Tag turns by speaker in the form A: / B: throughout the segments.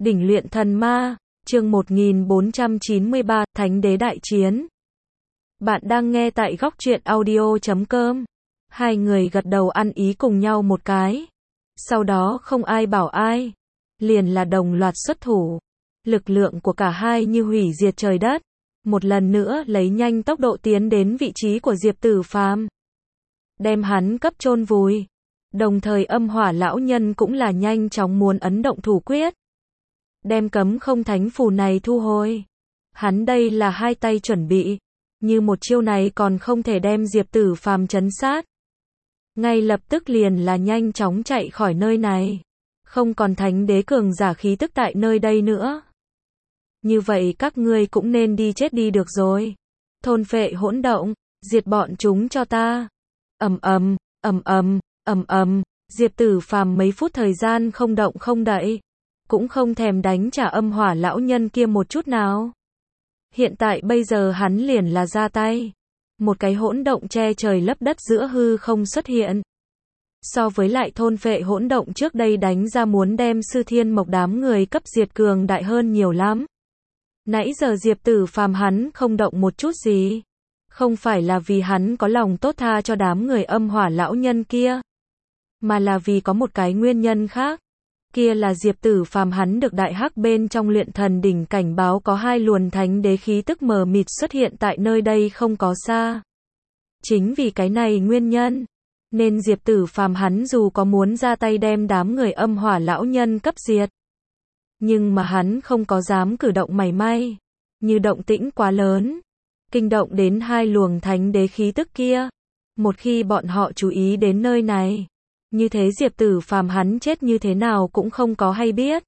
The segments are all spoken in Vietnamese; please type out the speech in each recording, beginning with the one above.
A: Đỉnh luyện thần ma, chương 1493, Thánh đế đại chiến. Bạn đang nghe tại góc truyện audio.com. Hai người gật đầu ăn ý cùng nhau một cái. Sau đó không ai bảo ai. Liền là đồng loạt xuất thủ. Lực lượng của cả hai như hủy diệt trời đất. Một lần nữa lấy nhanh tốc độ tiến đến vị trí của Diệp Tử Phàm. Đem hắn cấp chôn vùi. Đồng thời âm hỏa lão nhân cũng là nhanh chóng muốn ấn động thủ quyết. Đem cấm không thánh phù này thu hồi. Hắn đây là hai tay chuẩn bị. Như một chiêu này còn không thể đem Diệp Tử Phàm trấn sát. Ngay lập tức liền là nhanh chóng chạy khỏi nơi này. Không còn thánh đế cường giả khí tức tại nơi đây nữa. Như vậy các ngươi cũng nên đi chết đi được rồi. Thôn phệ hỗn động, diệt bọn chúng cho ta. Ầm ầm, ầm ầm, ầm ầm, Diệp Tử Phàm mấy phút thời gian không động không đậy, cũng không thèm đánh trả âm hỏa lão nhân kia một chút nào. Hiện tại bây giờ hắn liền là ra tay. Một cái hỗn động che trời lấp đất giữa hư không xuất hiện. So với lại thôn phệ hỗn động trước đây đánh ra muốn đem Sư Thiên Mộc đám người cấp diệt cường đại hơn nhiều lắm. Nãy giờ Diệp Tử Phàm hắn không động một chút gì. Không phải là vì hắn có lòng tốt tha cho đám người âm hỏa lão nhân kia. Mà là vì có một cái nguyên nhân khác. Kia là Diệp Tử Phàm hắn được đại hắc bên trong luyện thần đỉnh cảnh báo có hai luồn thánh đế khí tức mờ mịt xuất hiện tại nơi đây không có xa. Chính vì cái này nguyên nhân. Nên Diệp Tử Phàm hắn dù có muốn ra tay đem đám người âm hỏa lão nhân cấp diệt. Nhưng mà hắn không có dám cử động mảy may. Như động tĩnh quá lớn. Kinh động đến hai luồng thánh đế khí tức kia. Một khi bọn họ chú ý đến nơi này. Như thế Diệp Tử Phàm hắn chết như thế nào cũng không có hay biết.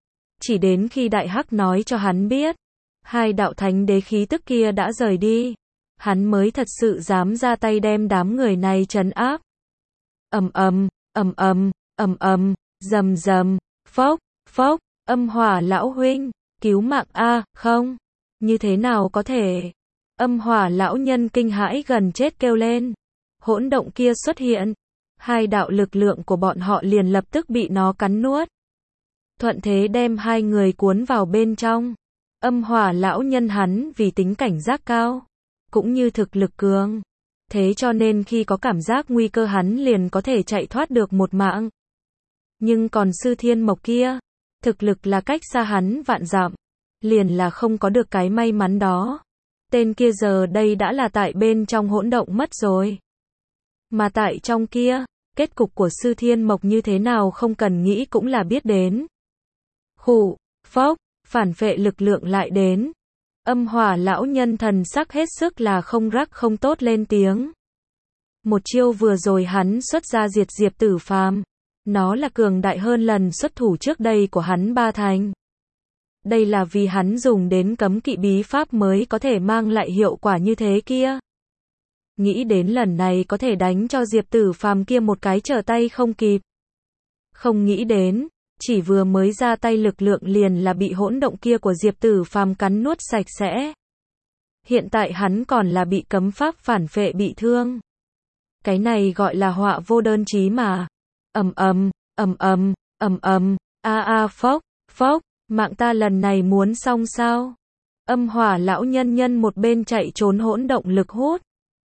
A: Chỉ đến khi Đại Hắc nói cho hắn biết. Hai đạo thánh đế khí tức kia đã rời đi. Hắn mới thật sự dám ra tay đem đám người này trấn áp. Ầm ầm, ầm ầm, ầm ầm, rầm rầm, phốc, phốc, âm hỏa lão huynh, cứu mạng a, không, như thế nào có thể? Âm hỏa lão nhân kinh hãi gần chết kêu lên. Hỗn động kia xuất hiện, hai đạo lực lượng của bọn họ liền lập tức bị nó cắn nuốt. Thuận thế đem hai người cuốn vào bên trong. Âm hỏa lão nhân hắn vì tính cảnh giác cao, cũng như thực lực cường. Thế cho nên khi có cảm giác nguy cơ hắn liền có thể chạy thoát được một mạng. Nhưng còn Sư Thiên Mộc kia, thực lực là cách xa hắn vạn dặm, liền là không có được cái may mắn đó. Tên kia giờ đây đã là tại bên trong hỗn động mất rồi. Mà tại trong kia, kết cục của Sư Thiên Mộc như thế nào không cần nghĩ cũng là biết đến. Khụ, phốc, phản phệ lực lượng lại đến. Âm hỏa lão nhân thần sắc hết sức là không rắc không tốt lên tiếng. Một chiêu vừa rồi hắn xuất ra diệt Diệp Tử Phàm. Nó là cường đại hơn lần xuất thủ trước đây của hắn 3 thành. Đây là vì hắn dùng đến cấm kỵ bí pháp mới có thể mang lại hiệu quả như thế kia. Nghĩ đến lần này có thể đánh cho Diệp Tử Phàm kia một cái trở tay không kịp. Không nghĩ đến, chỉ vừa mới ra tay lực lượng liền là bị hỗn động kia của Diệp Tử Phàm cắn nuốt sạch sẽ. Hiện tại hắn còn là bị cấm pháp phản phệ bị thương. Cái này gọi là họa vô đơn chí mà. Ầm ầm, ầm ầm, ầm ầm, a a phốc, phốc, mạng ta lần này muốn xong sao? Âm hỏa lão nhân một bên chạy trốn hỗn động lực hút.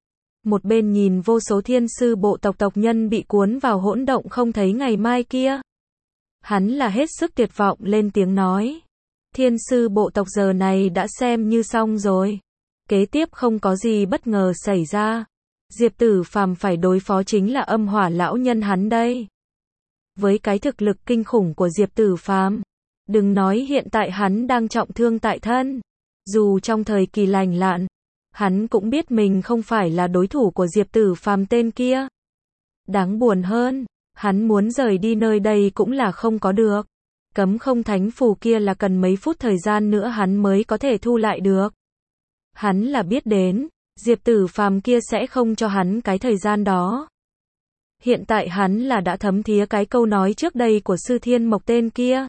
A: Một bên nhìn vô số thiên sư bộ tộc nhân bị cuốn vào hỗn động không thấy ngày mai kia. Hắn là hết sức tuyệt vọng lên tiếng nói. Thiên sư bộ tộc giờ này đã xem như xong rồi. Kế tiếp không có gì bất ngờ xảy ra. Diệp Tử Phàm phải đối phó chính là âm hỏa lão nhân hắn đây. Với cái thực lực kinh khủng của Diệp Tử Phàm, đừng nói hiện tại hắn đang trọng thương tại thân. Dù trong thời kỳ lành lặn, hắn cũng biết mình không phải là đối thủ của Diệp Tử Phàm tên kia. Đáng buồn hơn, hắn muốn rời đi nơi đây cũng là không có được. Cấm không thánh phù kia là cần mấy phút thời gian nữa hắn mới có thể thu lại được. Hắn là biết đến, Diệp Tử Phàm kia sẽ không cho hắn cái thời gian đó. Hiện tại hắn là đã thấm thía cái câu nói trước đây của Sư Thiên Mộc tên kia.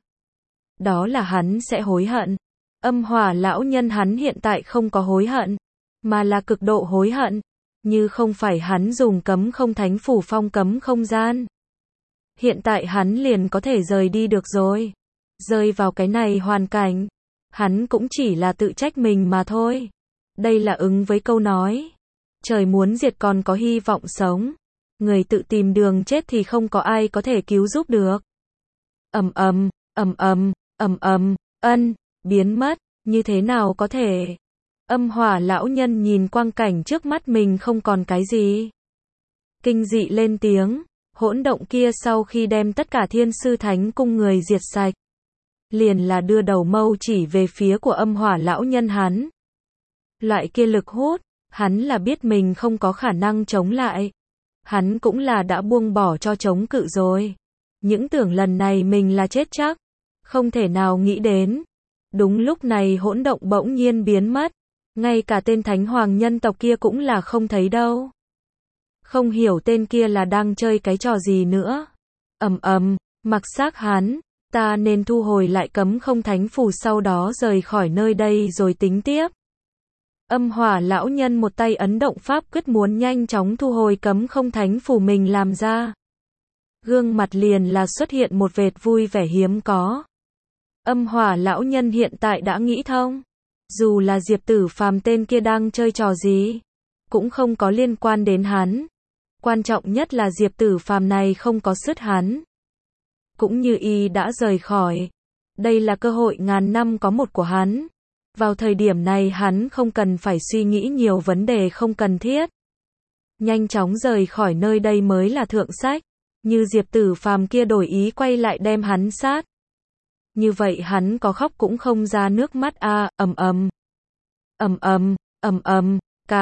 A: Đó là hắn sẽ hối hận. Âm hỏa lão nhân hắn hiện tại không có hối hận, mà là cực độ hối hận. Như không phải hắn dùng cấm không thánh phủ phong cấm không gian. Hiện tại hắn liền có thể rời đi được rồi. Rơi vào cái này hoàn cảnh, hắn cũng chỉ là tự trách mình mà thôi. Đây là ứng với câu nói, trời muốn diệt còn có hy vọng sống, người tự tìm đường chết thì không có ai có thể cứu giúp được. Ầm ầm, ầm ầm, ầm ầm, biến mất, như thế nào có thể? Âm hỏa lão nhân nhìn quang cảnh trước mắt mình không còn cái gì. Kinh dị lên tiếng, hỗn động kia sau khi đem tất cả thiên sư thánh cung người diệt sạch, liền là đưa đầu mâu chỉ về phía của âm hỏa lão nhân hắn. Loại kia lực hút, hắn là biết mình không có khả năng chống lại. Hắn cũng là đã buông bỏ cho chống cự rồi. Những tưởng lần này mình là chết chắc, không thể nào nghĩ đến. Đúng lúc này hỗn động bỗng nhiên biến mất, ngay cả tên thánh hoàng nhân tộc kia cũng là không thấy đâu. Không hiểu tên kia là đang chơi cái trò gì nữa. Ầm ầm, mặc xác hắn, ta nên thu hồi lại cấm không thánh phù sau đó rời khỏi nơi đây rồi tính tiếp. Âm hỏa lão nhân một tay ấn động pháp quyết muốn nhanh chóng thu hồi cấm không thánh phù mình làm ra. Gương mặt liền là xuất hiện một vệt vui vẻ hiếm có. Âm hỏa lão nhân hiện tại đã nghĩ thông. Dù là Diệp Tử Phàm tên kia đang chơi trò gì, cũng không có liên quan đến hắn. Quan trọng nhất là Diệp Tử Phàm này không có sứt hắn. Cũng như y đã rời khỏi. Đây là cơ hội ngàn năm có một của hắn. Vào thời điểm này hắn không cần phải suy nghĩ nhiều vấn đề không cần thiết. Nhanh chóng rời khỏi nơi đây mới là thượng sách. Như Diệp Tử Phàm kia đổi ý quay lại đem hắn sát. Như vậy hắn có khóc cũng không ra nước mắt a. Ầm ầm. Ầm ầm, ầm ầm,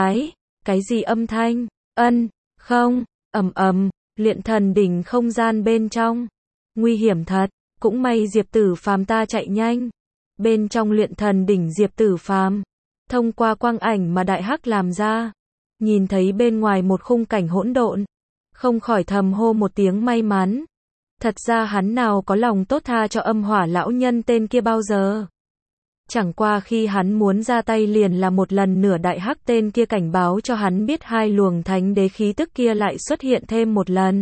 A: cái gì âm thanh? Không, ầm ầm, luyện thần đỉnh không gian bên trong. Nguy hiểm thật, cũng may Diệp Tử Phàm ta chạy nhanh. Bên trong luyện thần đỉnh Diệp Tử Phàm, thông qua quang ảnh mà đại hắc làm ra, nhìn thấy bên ngoài một khung cảnh hỗn độn, không khỏi thầm hô một tiếng may mắn. Thật ra hắn nào có lòng tốt tha cho âm hỏa lão nhân tên kia bao giờ. Chẳng qua khi hắn muốn ra tay liền là một lần nửa đại hắc tên kia cảnh báo cho hắn biết hai luồng thánh đế khí tức kia lại xuất hiện thêm một lần.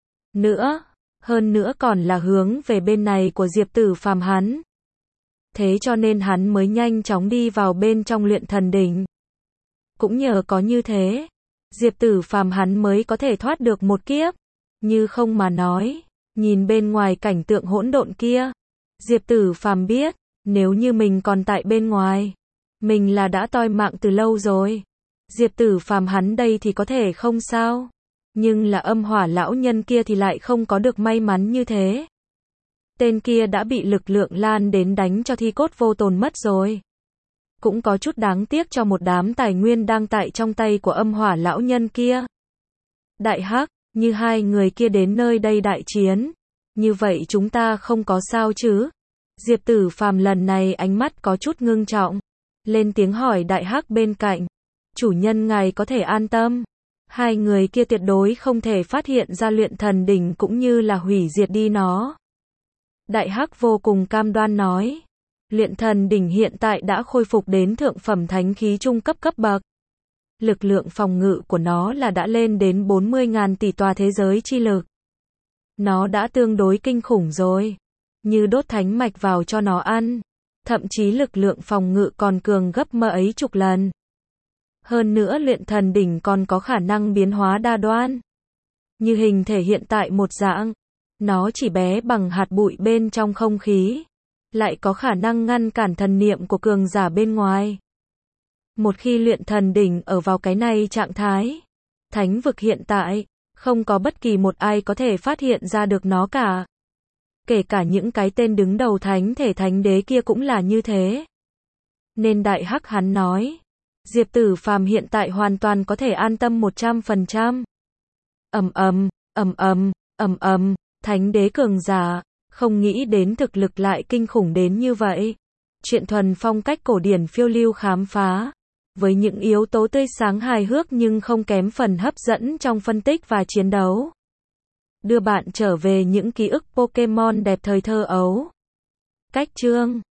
A: Hơn nữa còn là hướng về bên này của Diệp Tử Phàm hắn. Thế cho nên hắn mới nhanh chóng đi vào bên trong luyện thần đỉnh. Cũng nhờ có như thế, Diệp Tử Phàm hắn mới có thể thoát được một kiếp. Như không mà nói, nhìn bên ngoài cảnh tượng hỗn độn kia, Diệp Tử Phàm biết, nếu như mình còn tại bên ngoài, mình là đã toi mạng từ lâu rồi. Diệp Tử Phàm hắn đây thì có thể không sao, nhưng là âm hỏa lão nhân kia thì lại không có được may mắn như thế. Tên kia đã bị lực lượng lan đến đánh cho thi cốt vô tồn mất rồi. Cũng có chút đáng tiếc cho một đám tài nguyên đang tại trong tay của âm hỏa lão nhân kia. Đại hắc, như hai người kia đến nơi đây đại chiến, như vậy chúng ta không có sao chứ? Diệp Tử Phàm lần này ánh mắt có chút ngưng trọng, lên tiếng hỏi đại hắc bên cạnh. Chủ nhân ngài có thể an tâm, hai người kia tuyệt đối không thể phát hiện ra luyện thần đỉnh cũng như là hủy diệt đi nó. Đại hắc vô cùng cam đoan nói, luyện thần đỉnh hiện tại đã khôi phục đến thượng phẩm thánh khí trung cấp cấp bậc. Lực lượng phòng ngự của nó là đã lên đến 40.000 tỷ tòa thế giới chi lực. Nó đã tương đối kinh khủng rồi. Như đốt thánh mạch vào cho nó ăn. Thậm chí lực lượng phòng ngự còn cường gấp mấy chục lần. Hơn nữa luyện thần đỉnh còn có khả năng biến hóa đa đoan. Như hình thể hiện tại một dạng. Nó chỉ bé bằng hạt bụi bên trong không khí. Lại có khả năng ngăn cản thần niệm của cường giả bên ngoài. Một khi luyện thần đỉnh ở vào cái này trạng thái, thánh vực hiện tại, không có bất kỳ một ai có thể phát hiện ra được nó cả. Kể cả những cái tên đứng đầu thánh thể thánh đế kia cũng là như thế. Nên đại hắc hắn nói, Diệp Tử Phàm hiện tại hoàn toàn có thể an tâm 100%. Thánh đế cường giả, không nghĩ đến thực lực lại kinh khủng đến như vậy. Chuyện thuần phong cách cổ điển phiêu lưu khám phá, với những yếu tố tươi sáng hài hước nhưng không kém phần hấp dẫn trong phân tích và chiến đấu. Đưa bạn trở về những ký ức Pokemon đẹp thời thơ ấu. Cách chương